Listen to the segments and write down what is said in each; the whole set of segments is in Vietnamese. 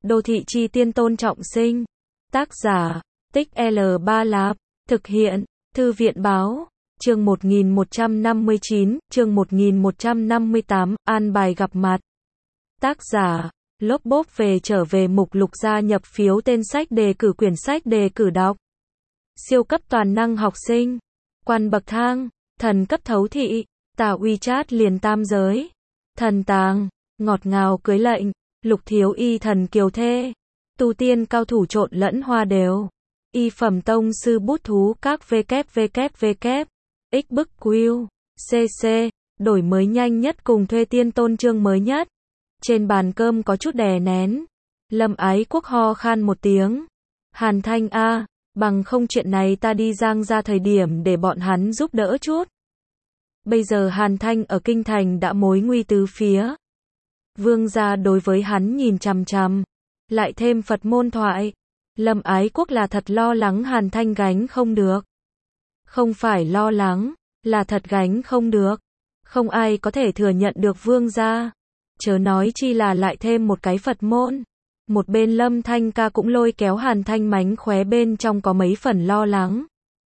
Đô thị chi tiên tôn trọng sinh. Tác giả, Tích L3 Lạp. Thực hiện, Thư viện báo. Chương 1159, chương 1158, an bài gặp mặt. Tác giả, Lốp Bốp về trở về mục lục gia nhập phiếu tên sách đề cử quyển sách đề cử đọc. Siêu cấp toàn năng học sinh. Quan bậc thang, thần cấp thấu thị, tả WeChat liền tam giới. Thần tàng, ngọt ngào cưới lệnh, lục thiếu y thần kiều thê. Tu tiên cao thủ trộn lẫn hoa đều. Y phẩm tông sư bút thú các www. X bức Q. CC. Đổi mới nhanh nhất cùng thuê tiên tôn chương mới nhất. Trên bàn cơm có chút đè nén. Lâm Ái Quốc ho khan một tiếng. Hàn Thanh a, bằng không chuyện này ta đi Giang ra thời điểm để bọn hắn giúp đỡ chút. Bây giờ Hàn Thanh ở kinh thành đã mối nguy tứ phía. Vương gia đối với hắn nhìn chằm chằm. Lại thêm Phật môn thoại. Lâm Ái Quốc là thật lo lắng Hàn Thanh gánh không được. Không phải lo lắng, là thật gánh không được. Không ai có thể thừa nhận được vương gia. Chớ nói chi là lại thêm một cái Phật môn. Một bên Lâm Thanh ca cũng lôi kéo Hàn Thanh mánh khóe bên trong có mấy phần lo lắng.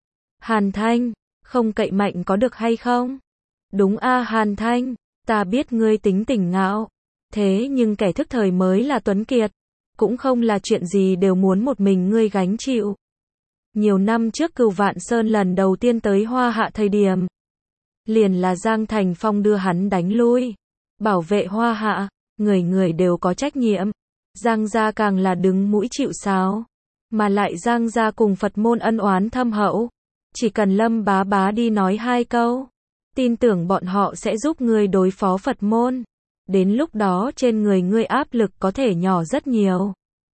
Hàn Thanh, không cậy mạnh có được hay không? Đúng a Hàn Thanh, ta biết ngươi tính tình ngạo. Thế nhưng kẻ thức thời mới là tuấn kiệt. Cũng không là chuyện gì đều muốn một mình ngươi gánh chịu. Nhiều năm trước Cửu Vạn Sơn lần đầu tiên tới Hoa Hạ thời điểm. Liền là Giang Thành Phong đưa hắn đánh lui. Bảo vệ Hoa Hạ, người người đều có trách nhiệm. Giang gia càng là đứng mũi chịu sáo. Mà lại Giang gia cùng Phật môn ân oán thâm hậu. Chỉ cần Lâm bá bá đi nói hai câu. Tin tưởng bọn họ sẽ giúp ngươi đối phó Phật môn. Đến lúc đó trên người ngươi áp lực có thể nhỏ rất nhiều.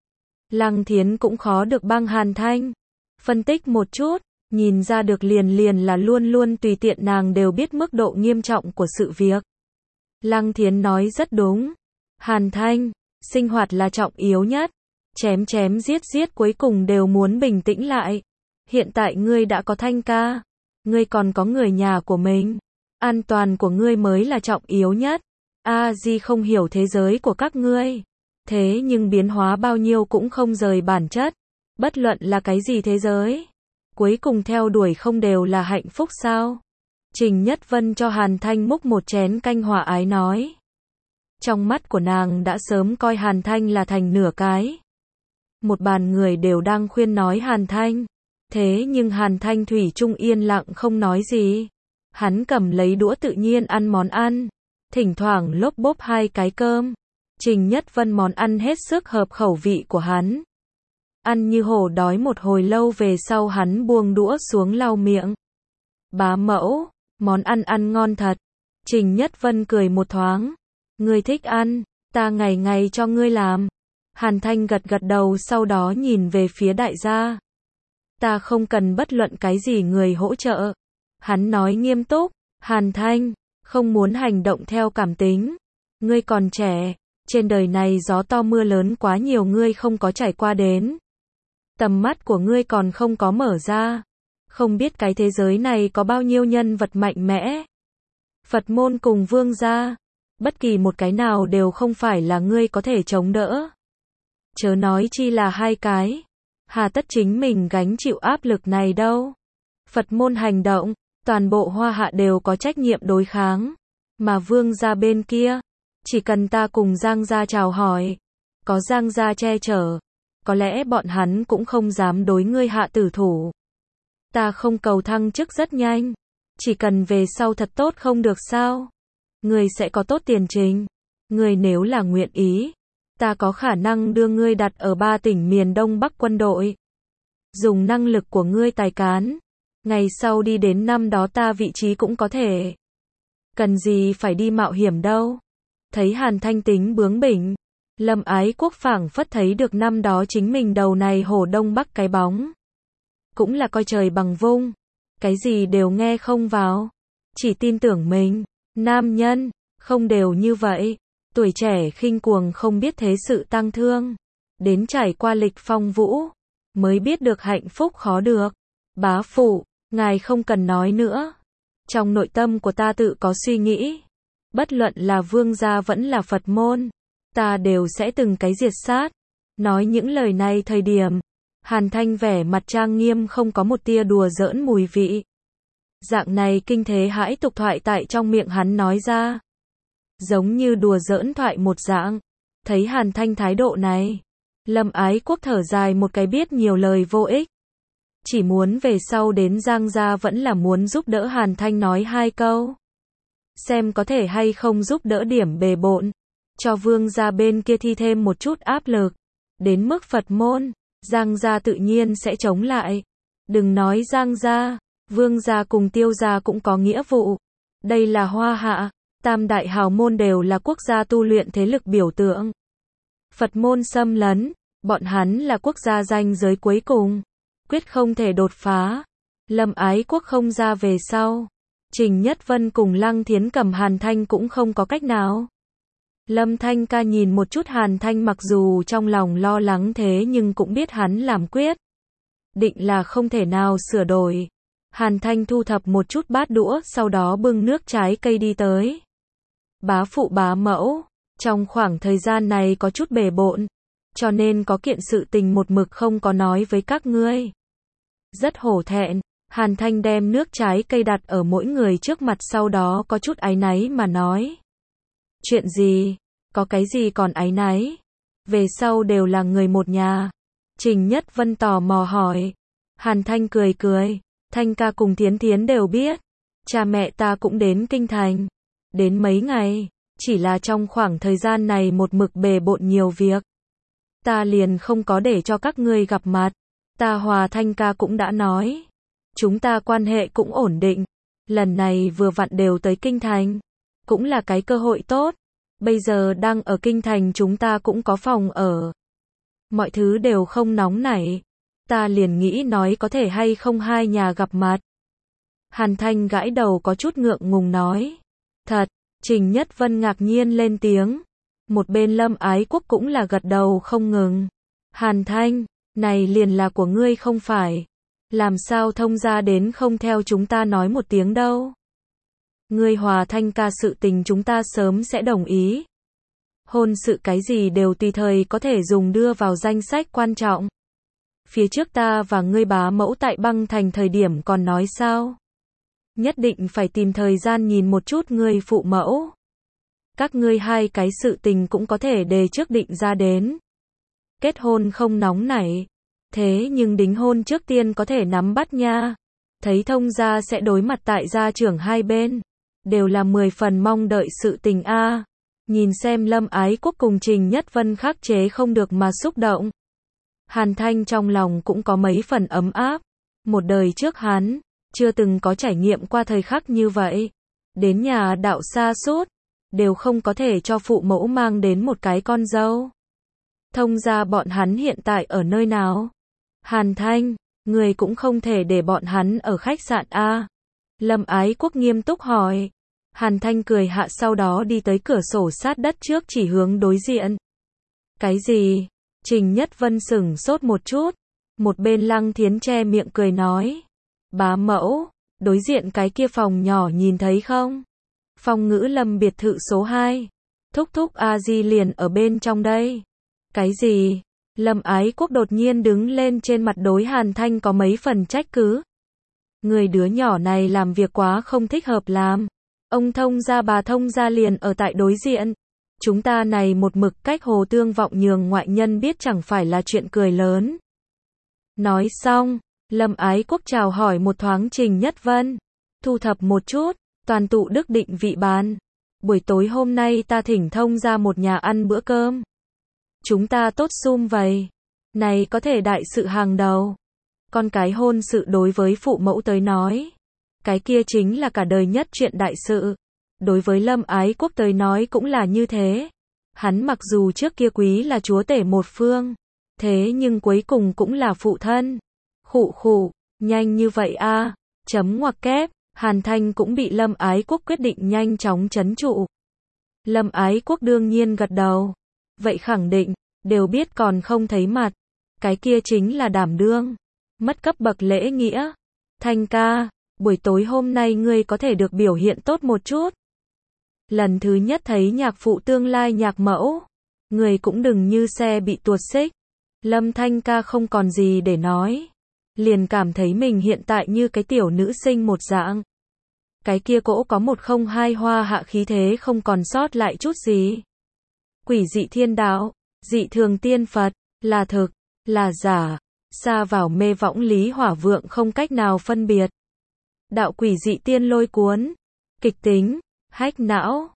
Lăng Thiến cũng khó được băng Hàn Thanh. Phân tích một chút, nhìn ra được liền là luôn luôn tùy tiện nàng đều biết mức độ nghiêm trọng của sự việc. Lăng Thiến nói rất đúng. Hàn Thanh, sinh hoạt là trọng yếu nhất. Chém giết cuối cùng đều muốn bình tĩnh lại. Hiện tại ngươi đã có Thanh ca. Ngươi còn có người nhà của mình. An toàn của ngươi mới là trọng yếu nhất. A-di không hiểu thế giới của các ngươi. Thế nhưng biến hóa bao nhiêu cũng không rời bản chất. Bất luận là cái gì thế giới. Cuối cùng theo đuổi không đều là hạnh phúc sao? Trình Nhất Vân cho Hàn Thanh múc một chén canh hòa ái nói. Trong mắt của nàng đã sớm coi Hàn Thanh là thành nửa cái. Một bàn người đều đang khuyên nói Hàn Thanh. Thế nhưng Hàn Thanh thủy chung yên lặng không nói gì. Hắn cầm lấy đũa tự nhiên ăn món ăn. Thỉnh thoảng lốp bốp hai cái cơm. Trình Nhất Vân món ăn hết sức hợp khẩu vị của hắn. Ăn như hổ đói một hồi lâu về sau hắn buông đũa xuống lau miệng. Bá mẫu, món ăn ngon thật. Trình Nhất Vân cười một thoáng. Ngươi thích ăn, ta ngày ngày cho ngươi làm. Hàn Thanh gật đầu sau đó nhìn về phía đại gia. Ta không cần bất luận cái gì người hỗ trợ. Hắn nói nghiêm túc. Hàn Thanh, không muốn hành động theo cảm tính. Ngươi còn trẻ, trên đời này gió to mưa lớn quá nhiều ngươi không có trải qua đến. Tầm mắt của ngươi còn không có mở ra. Không biết cái thế giới này có bao nhiêu nhân vật mạnh mẽ. Phật môn cùng vương gia. Bất kỳ một cái nào đều không phải là ngươi có thể chống đỡ. Chớ nói chi là hai cái. Hà tất chính mình gánh chịu áp lực này đâu. Phật môn hành động, toàn bộ Hoa Hạ đều có trách nhiệm đối kháng. Mà vương gia bên kia, chỉ cần ta cùng Giang gia chào hỏi. Có Giang gia che chở. Có lẽ bọn hắn cũng không dám đối ngươi hạ tử thủ. Ta không cầu thăng chức rất nhanh. Chỉ cần về sau thật tốt không được sao. Ngươi sẽ có tốt tiền trình. Ngươi nếu là nguyện ý. Ta có khả năng đưa ngươi đặt ở 3 tỉnh miền Đông Bắc quân đội. Dùng năng lực của ngươi tài cán. Ngày sau đi đến năm đó ta vị trí cũng có thể. Cần gì phải đi mạo hiểm đâu. Thấy Hàn Thanh tính bướng bỉnh. Lâm Ái Quốc phảng phất thấy được năm đó chính mình đầu này hổ đông bắc cái bóng. Cũng là coi trời bằng vung. Cái gì đều nghe không vào. Chỉ tin tưởng mình. Nam nhân, không đều như vậy. Tuổi trẻ khinh cuồng không biết thế sự tăng thương. Đến trải qua lịch phong vũ. Mới biết được hạnh phúc khó được. Bá phụ, ngài không cần nói nữa. Trong nội tâm của ta tự có suy nghĩ. Bất luận là vương gia vẫn là Phật môn. Ta đều sẽ từng cái diệt sát. Nói những lời này thời điểm, Hàn Thanh vẻ mặt trang nghiêm không có một tia đùa giỡn mùi vị. Dạng này kinh thế hãi tục thoại tại trong miệng hắn nói ra. Giống như đùa giỡn thoại một dạng. Thấy Hàn Thanh thái độ này, Lâm Ái Quốc thở dài một cái biết nhiều lời vô ích. Chỉ muốn về sau đến Giang gia vẫn là muốn giúp đỡ Hàn Thanh nói hai câu. Xem có thể hay không giúp đỡ điểm bề bộn. Cho Vương gia bên kia thi thêm một chút áp lực. Đến mức Phật môn, Giang gia tự nhiên sẽ chống lại. Đừng nói Giang gia, Vương gia cùng Tiêu gia cũng có nghĩa vụ. Đây là Hoa Hạ, tam đại hào môn đều là quốc gia tu luyện thế lực biểu tượng. Phật môn xâm lấn, bọn hắn là quốc gia ranh giới cuối cùng, quyết không thể đột phá. Lâm Ái Quốc không ra về sau, Trình Nhất Vân cùng Lăng Thiến cầm Hàn Thanh cũng không có cách nào. Lâm Thanh ca nhìn một chút Hàn Thanh, mặc dù trong lòng lo lắng thế nhưng cũng biết hắn làm quyết định là không thể nào sửa đổi. Hàn Thanh thu thập một chút bát đũa, sau đó bưng nước trái cây đi tới. Bá phụ bá mẫu, trong khoảng thời gian này có chút bề bộn, cho nên có kiện sự tình một mực không có nói với các ngươi. Rất hổ thẹn, Hàn Thanh đem nước trái cây đặt ở mỗi người trước mặt, sau đó có chút áy náy mà nói. Chuyện gì? Có cái gì còn áy náy? Về sau đều là người một nhà. Trình Nhất Vân tò mò hỏi. Hàn Thanh cười cười. Thanh ca cùng Thiến Thiến đều biết. Cha mẹ ta cũng đến kinh thành. Đến mấy ngày. Chỉ là trong khoảng thời gian này một mực bề bộn nhiều việc. Ta liền không có để cho các ngươi gặp mặt. Ta hòa Thanh ca cũng đã nói. Chúng ta quan hệ cũng ổn định. Lần này vừa vặn đều tới kinh thành. Cũng là cái cơ hội tốt. Bây giờ đang ở kinh thành, chúng ta cũng có phòng ở. Mọi thứ đều không nóng nảy. Ta liền nghĩ nói có thể hay không hai nhà gặp mặt. Hàn Thanh gãi đầu có chút ngượng ngùng nói. Thật, Trình Nhất Vân ngạc nhiên lên tiếng. Một bên Lâm Ái Quốc cũng là gật đầu không ngừng. Hàn Thanh, này liền là của ngươi không phải. Làm sao thông gia đến không theo chúng ta nói một tiếng đâu. Ngươi hòa Thanh ca sự tình chúng ta sớm sẽ đồng ý. Hôn sự cái gì đều tùy thời có thể dùng đưa vào danh sách quan trọng. Phía trước ta và ngươi bá mẫu tại Băng Thành thời điểm còn nói sao? Nhất định phải tìm thời gian nhìn một chút ngươi phụ mẫu. Các ngươi hai cái sự tình cũng có thể đề trước định ra đến. Kết hôn không nóng nảy. Thế nhưng đính hôn trước tiên có thể nắm bắt nha. Thấy thông gia sẽ đối mặt tại gia trưởng hai bên. Đều là 10 phần mong đợi sự tình a. Nhìn xem Lâm Ái Quốc cùng Trình Nhất Vân khắc chế không được mà xúc động. Hàn Thanh trong lòng cũng có mấy phần ấm áp. Một đời trước hắn chưa từng có trải nghiệm qua thời khắc như vậy. Đến nhà đạo xa suốt, đều không có thể cho phụ mẫu mang đến một cái con dâu. Thông ra bọn hắn hiện tại ở nơi nào? Hàn Thanh, người cũng không thể để bọn hắn ở khách sạn a. Lâm Ái Quốc nghiêm túc hỏi. Hàn Thanh cười hạ, sau đó đi tới cửa sổ sát đất trước, chỉ hướng đối diện. Cái gì? Trình Nhất Vân sửng sốt một chút. Một bên Lăng Thiến che miệng cười nói. Bá mẫu, đối diện cái kia phòng nhỏ nhìn thấy không? Phong Ngữ Lâm biệt thự số 2. Thúc thúc A Di liền ở bên trong đây. Cái gì? Lâm Ái Quốc đột nhiên đứng lên, trên mặt đối Hàn Thanh có mấy phần trách cứ. Người đứa nhỏ này làm việc quá không thích hợp làm. Ông thông gia bà thông gia liền ở tại đối diện. Chúng ta này một mực cách hồ tương vọng, nhường ngoại nhân biết chẳng phải là chuyện cười lớn. Nói xong, Lâm Ái Quốc chào hỏi một thoáng Trình Nhất Vân. Thu thập một chút, toàn tụ đức định vị bàn. Buổi tối hôm nay ta thỉnh thông ra một nhà ăn bữa cơm. Chúng ta tốt sum vầy. Này có thể đại sự hàng đầu. Con cái hôn sự đối với phụ mẫu tới nói, cái kia chính là cả đời nhất chuyện đại sự. Đối với Lâm Ái Quốc tới nói cũng là như thế. Hắn mặc dù trước kia quý là chúa tể một phương, thế nhưng cuối cùng cũng là phụ thân. Khụ khụ, nhanh như vậy a? Chấm ngoặc kép. Hàn Thanh cũng bị Lâm Ái Quốc quyết định nhanh chóng trấn trụ. Lâm Ái Quốc đương nhiên gật đầu. Vậy khẳng định, đều biết còn không thấy mặt. Cái kia chính là đảm đương. Mất cấp bậc lễ nghĩa. Thanh ca, buổi tối hôm nay ngươi có thể được biểu hiện tốt một chút. Lần thứ nhất thấy nhạc phụ tương lai nhạc mẫu. Người cũng đừng như xe bị tuột xích. Lâm Thanh ca không còn gì để nói. Liền cảm thấy mình hiện tại như cái tiểu nữ sinh một dạng. Cái kia cỗ có 102 hoa hạ khí thế không còn sót lại chút gì. Quỷ dị thiên đạo, dị thường tiên Phật, là thực, là giả, xa vào mê võng Lý Hỏa Vượng không cách nào phân biệt. Đạo quỷ dị tiên lôi cuốn, kịch tính, hách não.